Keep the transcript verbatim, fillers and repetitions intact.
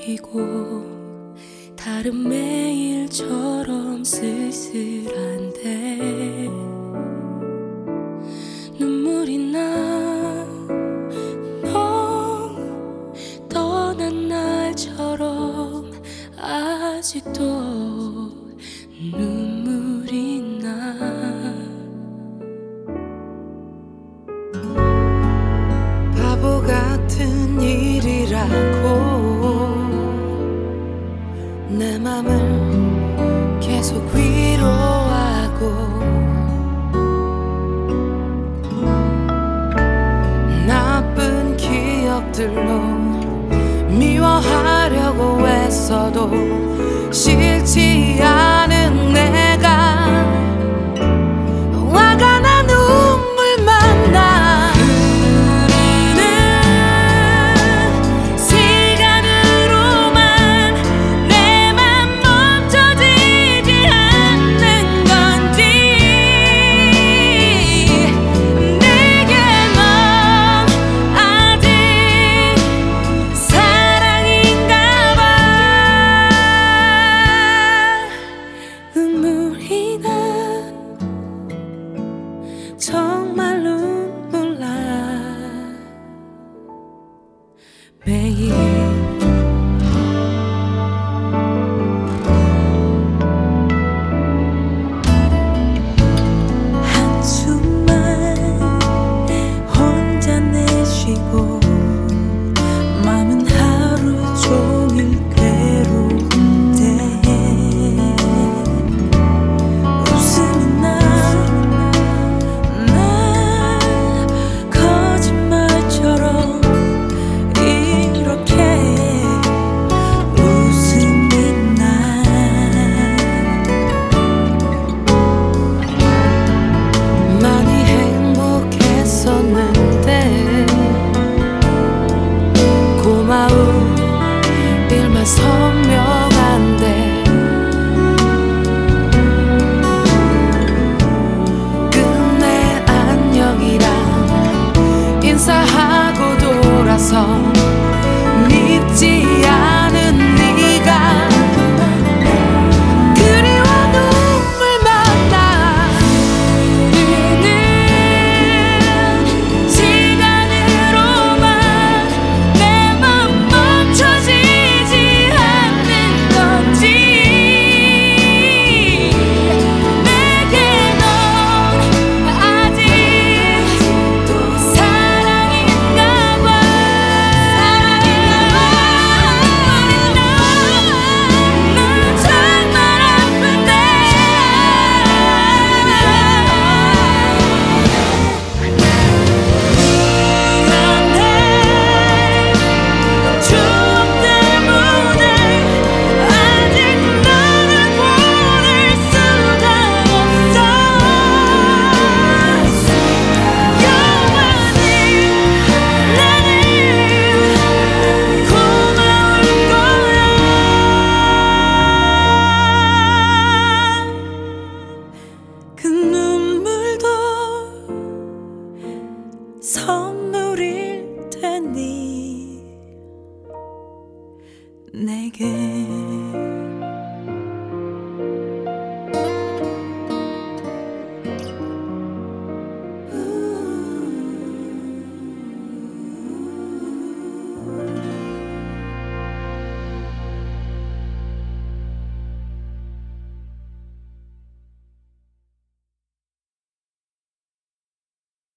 느끼고 다른 매일처럼 쓸쓸한데 눈물이 나. 너 떠난 날처럼 아직도 눈물이 나. 바보 같은 일이라고 내 맘을 계속 위로하고 나쁜 기억들로 미워하려고 애써도 싫지 않은 내가 화가 나 눈물만 나. 정말 눈물 나. 매일 한숨만 혼자 내쉬고 맘은 하루 종일 괴로운데 웃음은 나. 고마운 일만 선명한데 끝내 안녕이랑 인사하고 돌아서 믿지 않은 네가 그리워 눈물만 나. 그 눈물도 서